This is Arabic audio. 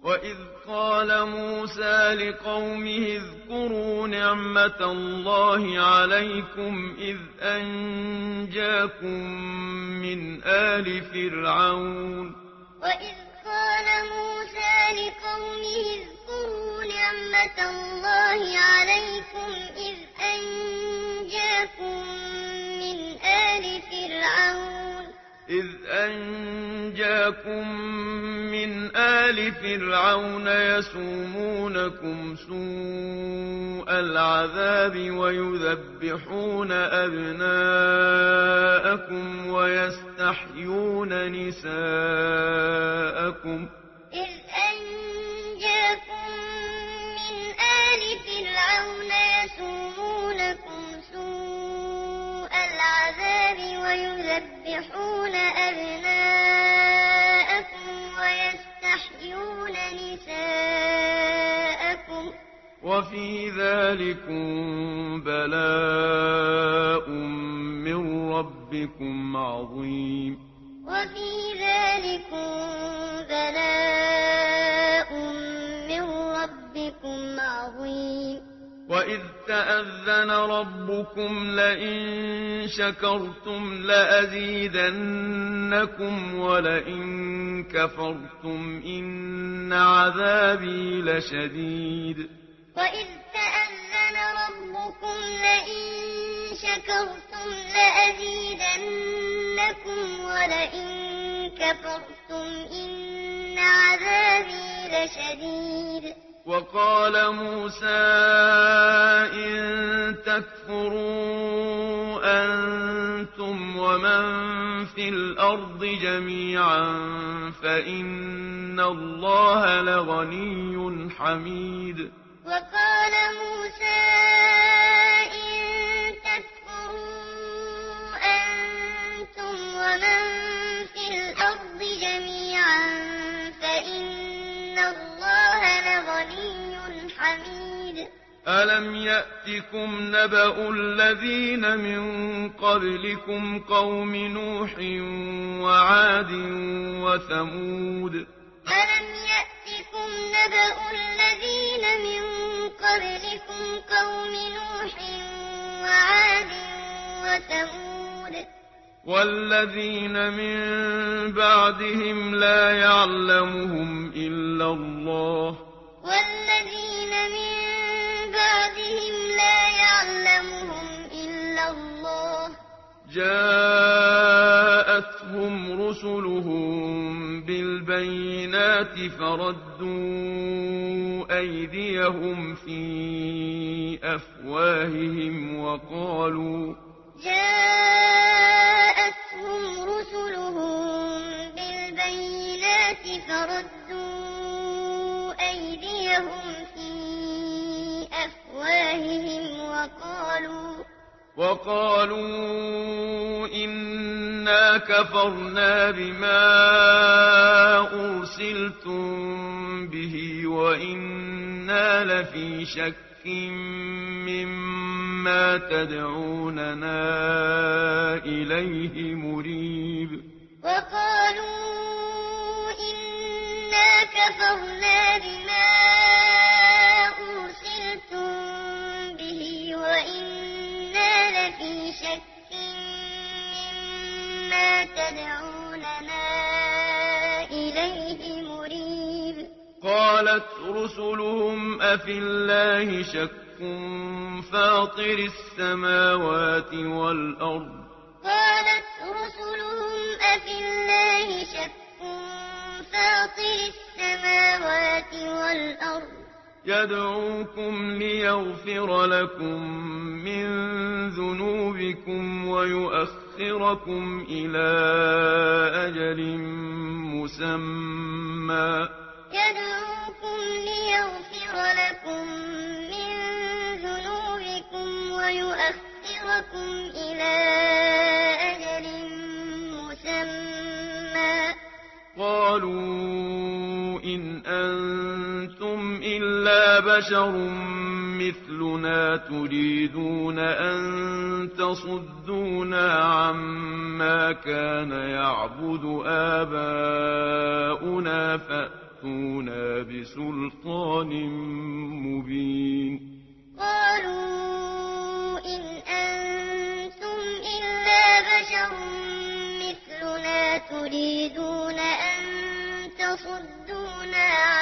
وإذ قال موسى لقومه اذكروا نعمة الله عليكم إذ أنجاكم من آل فرعون وإذ قال موسى لقومه اذكروا نعمة الله عليكم إذ أنجاكم من آل فرعون يسومونكم سوء العذاب ويذبحون أبناءكم ويستحيون نساءكم إذ أنجاكم من آل فرعون يسومونكم سوء العذاب ويذبحون أبناءكم ويستحيون نساءكم وفي ذلكم بلاء من ربكم عظيم وفي ذلكم بلاء من ربكم عظيم وإذ تأذن ربكم لئن شكرتم لأزيدنكم ولئن كفرتم إن عذابي لشديد وإذ تأذن ربكم لئن شكرتم لأزيدنكم ولئن كفرتم إن عذابي لشديد وقال موسى إن تكفروا أنتم ومن في الأرض جميعا فإن الله لغني حميد وقال موسى إن تكفروا أنتم ومن في الأرض جميعا فإن الله لغني حميد ألم يأتكم نبأ الذين من قبلكم قوم نوح وعاد وثمود ألم يأتكم نبأ الذين من قبلكم قوم نوح وعاد وثمود والذين من بعدهم لا يعلمهم إلا الله والذين من بعدهم لا يعلمهم إلا الله جاءتهم رسلهم بالبينات فردوا أيديهم في أفواههم جاءتهم رسلهم بالبينات فردوا أيديهم في أفواههم وقالوا إنا كفرنا بما أرسلتم به وإنا لفي شك مما تدعوننا إليه مريب وقالوا إنا كفرنا بما أرسلتم به وإنا لفي شك مما تدعوننا إليه مريب قالت رسلهم أفي الله شك فاطر السماوات والأرض قالت رسلهم أفي الله شك فاطر السماوات والأرض يدعوكم ليغفر لكم من ذنوبكم ويؤخركم إلى أجل مسمى يدعوكم ليغفر لكم من ذنوبكم ويؤخركم إلى أجل مسمى قالوا إن أنتم إلا بشر مثلنا تريدون أن تصدونا عما كان يعبد آباؤنا فأتونا بسلطان مبين قالوا إن أنتم إلا بشر مثلنا تريدون أن تصدونا